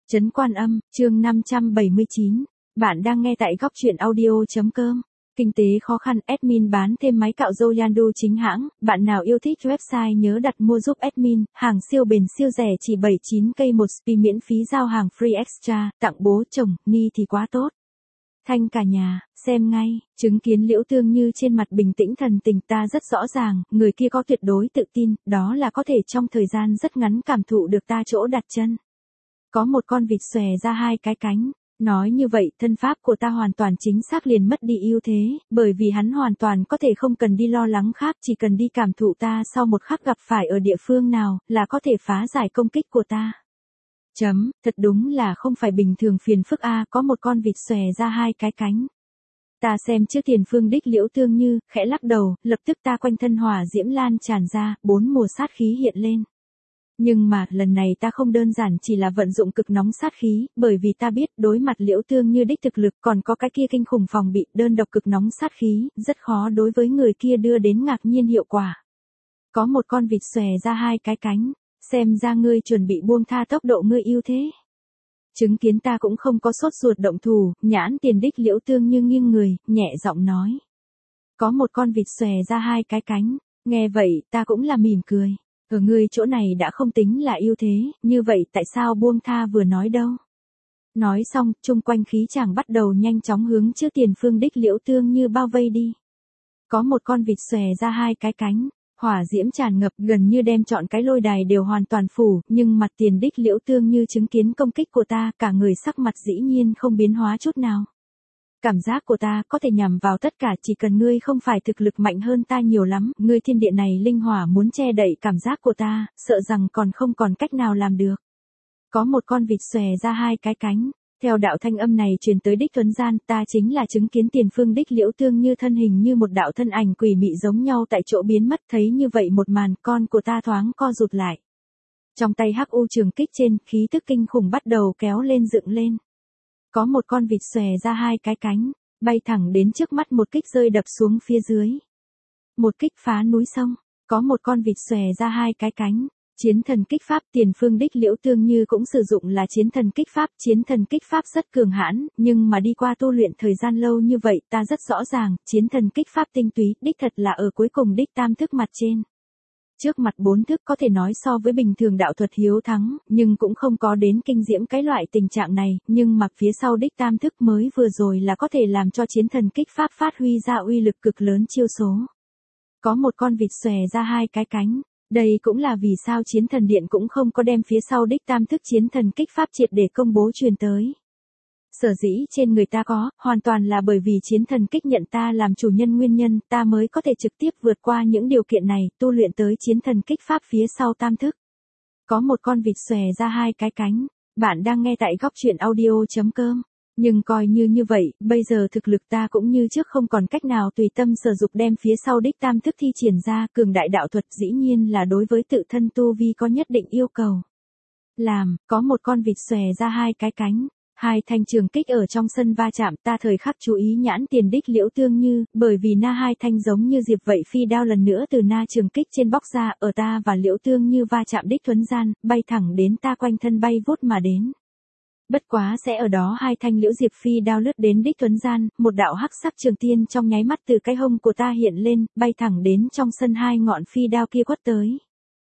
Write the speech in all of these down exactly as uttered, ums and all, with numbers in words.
Trấn Quan Âm, chương năm trăm bảy mươi chín. Bạn đang nghe tại góc truyện audio.com. Kinh tế khó khăn, admin bán thêm máy cạo râu Yandu chính hãng. Bạn nào yêu thích website nhớ đặt mua giúp admin. Hàng siêu bền siêu rẻ chỉ bảy mươi chín k một spi miễn phí giao hàng free extra. Tặng bố chồng, ni thì quá tốt. Thanh cả nhà, xem ngay, chứng kiến Liễu Tương Như trên mặt bình tĩnh thần tình, ta rất rõ ràng, người kia có tuyệt đối tự tin, đó là có thể trong thời gian rất ngắn cảm thụ được ta chỗ đặt chân. Có một con vịt xòe ra hai cái cánh. Nói như vậy, thân pháp của ta hoàn toàn chính xác liền mất đi ưu thế, bởi vì hắn hoàn toàn có thể không cần đi lo lắng khác, chỉ cần đi cảm thụ ta sau một khắc gặp phải ở địa phương nào, là có thể phá giải công kích của ta. Chấm, thật đúng là không phải bình thường phiền phức a, có một con vịt xòe ra hai cái cánh. Ta xem trước tiền phương đích Liễu Tương Như, khẽ lắc đầu, lập tức ta quanh thân hỏa diễm lan tràn ra, bốn mùa sát khí hiện lên. Nhưng mà, lần này ta không đơn giản chỉ là vận dụng cực nóng sát khí, bởi vì ta biết đối mặt Liễu Tương Như đích thực lực còn có cái kia kinh khủng phòng bị, đơn độc cực nóng sát khí, rất khó đối với người kia đưa đến ngạc nhiên hiệu quả. Có một con vịt xòe ra hai cái cánh, xem ra ngươi chuẩn bị buông tha tốc độ ngươi yêu thế. Chứng kiến ta cũng không có sốt ruột động thủ, nhãn tiền đích Liễu Tương Như nghiêng người, nhẹ giọng nói. Có một con vịt xòe ra hai cái cánh, nghe vậy ta cũng là mỉm cười. Ở ngươi chỗ này đã không tính là ưu thế, như vậy tại sao buông tha vừa nói đâu. Nói xong, chung quanh khí chàng bắt đầu nhanh chóng hướng trước tiền phương đích Liễu Tương Như bao vây đi. Có một con vịt xòe ra hai cái cánh, hỏa diễm tràn ngập gần như đem trọn cái lôi đài đều hoàn toàn phủ, nhưng mặt tiền đích Liễu Tương Như chứng kiến công kích của ta, cả người sắc mặt dĩ nhiên không biến hóa chút nào. Cảm giác của ta có thể nhằm vào tất cả, chỉ cần ngươi không phải thực lực mạnh hơn ta nhiều lắm, ngươi thiên địa này linh hỏa muốn che đậy cảm giác của ta, sợ rằng còn không còn cách nào làm được. Có một con vịt xòe ra hai cái cánh, theo đạo thanh âm này truyền tới đích thuấn gian, ta chính là chứng kiến tiền phương đích Liễu Tương Như thân hình như một đạo thân ảnh quỷ mị giống nhau tại chỗ biến mất, thấy như vậy một màn, con của ta thoáng co rụt lại. Trong tay hắc u trường kích trên, khí tức kinh khủng bắt đầu kéo lên dựng lên. Có một con vịt xòe ra hai cái cánh, bay thẳng đến trước mắt một kích rơi đập xuống phía dưới. Một kích phá núi sông, có một con vịt xòe ra hai cái cánh, chiến thần kích pháp tiền phương đích Liễu Tương Như cũng sử dụng là chiến thần kích pháp, chiến thần kích pháp rất cường hãn, nhưng mà đi qua tu luyện thời gian lâu như vậy ta rất rõ ràng, chiến thần kích pháp tinh túy, đích thật là ở cuối cùng đích tam thức mặt trên. Trước mặt bốn thức có thể nói so với bình thường đạo thuật hiếu thắng, nhưng cũng không có đến kinh diễm cái loại tình trạng này, nhưng mà phía sau đích tam thức mới vừa rồi là có thể làm cho chiến thần kích pháp phát huy ra uy lực cực lớn chiêu số. Có một con vịt xòe ra hai cái cánh, đây cũng là vì sao chiến thần điện cũng không có đem phía sau đích tam thức chiến thần kích pháp triệt để công bố truyền tới. Sở dĩ trên người ta có, hoàn toàn là bởi vì chiến thần kích nhận ta làm chủ nhân nguyên nhân, ta mới có thể trực tiếp vượt qua những điều kiện này, tu luyện tới chiến thần kích pháp phía sau tam thức. Có một con vịt xòe ra hai cái cánh, bạn đang nghe tại góc truyện audio.com. Nhưng coi như như vậy, bây giờ thực lực ta cũng như trước không còn cách nào tùy tâm sử dụng đem phía sau đích tam thức thi triển ra, cường đại đạo thuật dĩ nhiên là đối với tự thân tu vi có nhất định yêu cầu. Làm, có một con vịt xòe ra hai cái cánh. Hai thanh trường kích ở trong sân va chạm, ta thời khắc chú ý nhãn tiền đích Liễu Tương Như, bởi vì na hai thanh giống như diệp vậy phi đao lần nữa từ na trường kích trên bóc ra, ở ta và Liễu Tương Như va chạm đích thuấn gian, bay thẳng đến ta quanh thân bay vút mà đến. Bất quá sẽ ở đó hai thanh liễu diệp phi đao lướt đến đích thuấn gian, một đạo hắc sắc trường tiên trong nháy mắt từ cái hông của ta hiện lên, bay thẳng đến trong sân hai ngọn phi đao kia quất tới.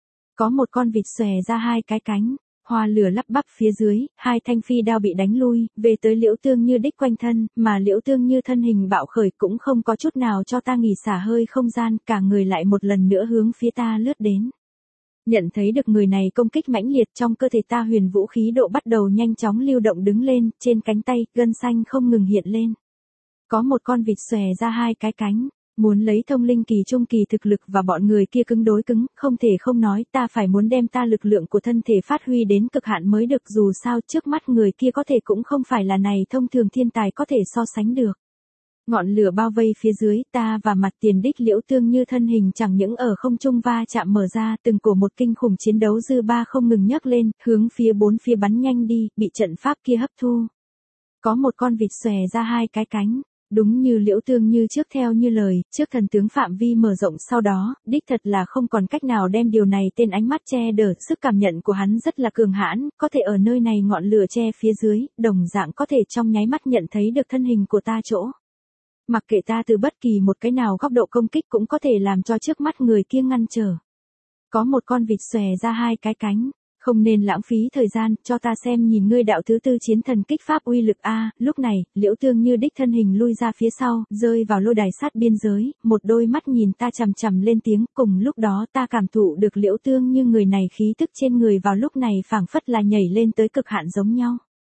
Có một con vịt xòe ra hai cái cánh. Hoa lửa lắp bắp phía dưới, hai thanh phi đao bị đánh lui, về tới Liễu Tương Như đích quanh thân, mà Liễu Tương Như thân hình bạo khởi cũng không có chút nào cho ta nghỉ xả hơi không gian, cả người lại một lần nữa hướng phía ta lướt đến. Nhận thấy được người này công kích mãnh liệt, trong cơ thể ta huyền vũ khí độ bắt đầu nhanh chóng lưu động đứng lên, trên cánh tay, gân xanh không ngừng hiện lên. Có một con vịt xòe ra hai cái cánh. Muốn lấy thông linh kỳ trung kỳ thực lực và bọn người kia cứng đối cứng, không thể không nói ta phải muốn đem ta lực lượng của thân thể phát huy đến cực hạn mới được, dù sao trước mắt người kia có thể cũng không phải là này thông thường thiên tài có thể so sánh được. Ngọn lửa bao vây phía dưới, ta và mặt tiền đích Liễu Tương Như thân hình chẳng những ở không trung va chạm mở ra, từng cổ một kinh khủng chiến đấu dư ba không ngừng nhấc lên, hướng phía bốn phía bắn nhanh đi, bị trận pháp kia hấp thu. Có một con vịt xòe ra hai cái cánh. Đúng như Liễu Tương Như trước theo như lời, trước thần tướng phạm vi mở rộng sau đó, đích thật là không còn cách nào đem điều này tên ánh mắt che đỡ, sức cảm nhận của hắn rất là cường hãn, có thể ở nơi này ngọn lửa che phía dưới, đồng dạng có thể trong nháy mắt nhận thấy được thân hình của ta chỗ. Mặc kệ ta từ bất kỳ một cái nào góc độ công kích cũng có thể làm cho trước mắt người kia ngăn trở. Có một con vịt xòe ra hai cái cánh. Không nên lãng phí thời gian, cho ta xem nhìn ngươi đạo thứ tư chiến thần kích pháp uy lực a. Lúc này, Liễu Tương Như đích thân hình lui ra phía sau, rơi vào lôi đài sát biên giới, một đôi mắt nhìn ta chằm chằm lên tiếng, cùng lúc đó ta cảm thụ được Liễu Tương Như người này khí tức trên người vào lúc này phảng phất là nhảy lên tới cực hạn giống nhau.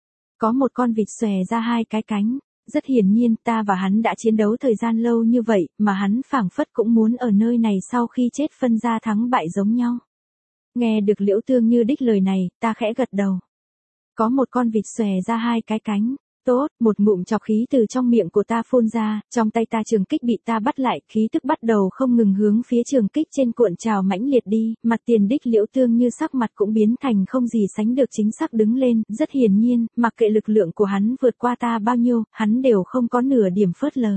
Có một con vịt xòe ra hai cái cánh. Rất hiển nhiên ta và hắn đã chiến đấu thời gian lâu như vậy, mà hắn phảng phất cũng muốn ở nơi này sau khi chết phân ra thắng bại giống nhau. Nghe được Liễu Tương Như đích lời này, ta khẽ gật đầu. Có một con vịt xòe ra hai cái cánh. Tốt, một ngụm chọc khí từ trong miệng của ta phun ra, trong tay ta trường kích bị ta bắt lại, khí tức bắt đầu không ngừng hướng phía trường kích trên cuộn trào mãnh liệt đi, mặt tiền đích Liễu Tương Như sắc mặt cũng biến thành không gì sánh được chính xác đứng lên, rất hiển nhiên, mặc kệ lực lượng của hắn vượt qua ta bao nhiêu, hắn đều không có nửa điểm phớt lờ.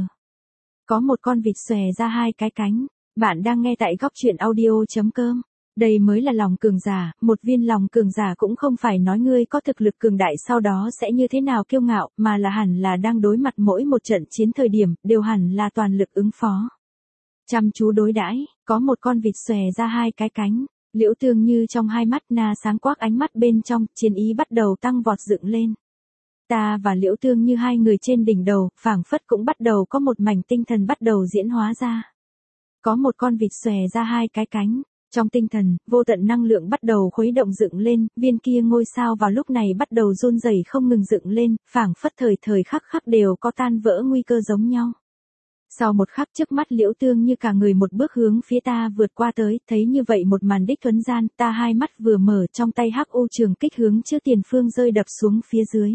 Có một con vịt xòe ra hai cái cánh. Bạn đang nghe tại góc truyện audio chấm com. Đây mới là lòng cường giả, một viên lòng cường giả cũng không phải nói ngươi có thực lực cường đại sau đó sẽ như thế nào kiêu ngạo, mà là hẳn là đang đối mặt mỗi một trận chiến thời điểm, đều hẳn là toàn lực ứng phó. Chăm chú đối đãi, có một con vịt xòe ra hai cái cánh, Liễu Tương Như trong hai mắt na sáng quắc ánh mắt bên trong, chiến ý bắt đầu tăng vọt dựng lên. Ta và Liễu Tương Như hai người trên đỉnh đầu, phảng phất cũng bắt đầu có một mảnh tinh thần bắt đầu diễn hóa ra. Có một con vịt xòe ra hai cái cánh. Trong tinh thần, vô tận năng lượng bắt đầu khuấy động dựng lên, viên kia ngôi sao vào lúc này bắt đầu run rẩy không ngừng dựng lên, phảng phất thời thời khắc khắc đều có tan vỡ nguy cơ giống nhau. Sau một khắc trước mắt Liễu Tương Như cả người một bước hướng phía ta vượt qua tới, thấy như vậy một màn đích thuấn gian, ta hai mắt vừa mở trong tay hắc u trường kích hướng trước tiền phương rơi đập xuống phía dưới.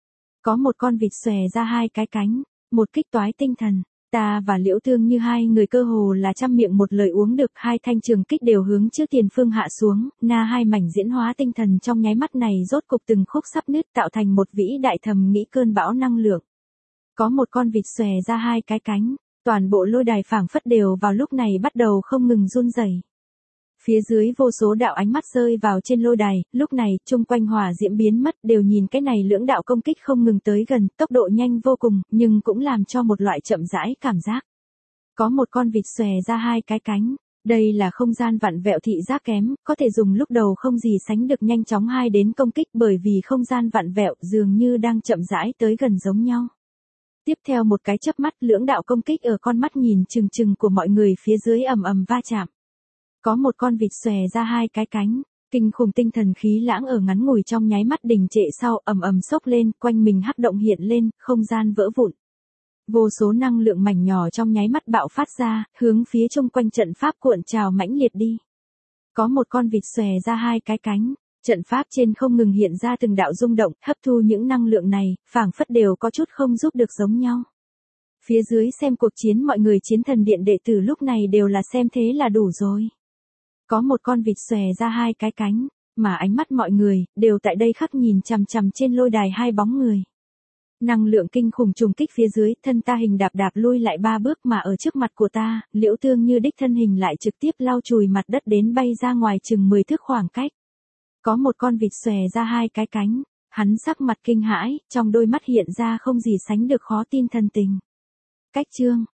Có một con vịt xòe ra hai cái cánh, một kích toái tinh thần. Ta và Liễu Tương Như hai người cơ hồ là trăm miệng một lời uống được hai thanh trường kích đều hướng trước tiền phương hạ xuống, na hai mảnh diễn hóa tinh thần trong nháy mắt này rốt cục từng khúc sắp nứt tạo thành một vĩ đại thầm nghĩ cơn bão năng lượng. Có một con vịt xòe ra hai cái cánh, toàn bộ lôi đài phảng phất đều vào lúc này bắt đầu không ngừng run rẩy. Phía dưới vô số đạo ánh mắt rơi vào trên lôi đài, lúc này, chung quanh hỏa diễm biến mất đều nhìn cái này lưỡng đạo công kích không ngừng tới gần, tốc độ nhanh vô cùng, nhưng cũng làm cho một loại chậm rãi cảm giác. Có một con vịt xòe ra hai cái cánh, đây là không gian vặn vẹo thị giác kém, có thể dùng lúc đầu không gì sánh được nhanh chóng hai đến công kích bởi vì không gian vặn vẹo dường như đang chậm rãi tới gần giống nhau. Tiếp theo một cái chớp mắt lưỡng đạo công kích ở con mắt nhìn chừng chừng của mọi người phía dưới ầm ầm va chạm. Có một con vịt xòe ra hai cái cánh, kinh khủng tinh thần khí lãng ở ngắn ngủi trong nháy mắt đình trệ sau ầm ầm sốc lên, quanh mình hắc động hiện lên, không gian vỡ vụn. Vô số năng lượng mảnh nhỏ trong nháy mắt bạo phát ra, hướng phía chung quanh trận pháp cuộn trào mãnh liệt đi. Có một con vịt xòe ra hai cái cánh, trận pháp trên không ngừng hiện ra từng đạo rung động, hấp thu những năng lượng này, phảng phất đều có chút không giúp được giống nhau. Phía dưới xem cuộc chiến mọi người chiến thần điện đệ tử lúc này đều là xem thế là đủ rồi. Có một con vịt xòe ra hai cái cánh, mà ánh mắt mọi người, đều tại đây khắc nhìn chằm chằm trên lôi đài hai bóng người. Năng lượng kinh khủng trùng kích phía dưới, thân ta hình đạp đạp lui lại ba bước mà ở trước mặt của ta, Liễu Tương Như đích thân hình lại trực tiếp lau chùi mặt đất đến bay ra ngoài chừng mười thước khoảng cách. Có một con vịt xòe ra hai cái cánh, hắn sắc mặt kinh hãi, trong đôi mắt hiện ra không gì sánh được khó tin thần tình. Cách chương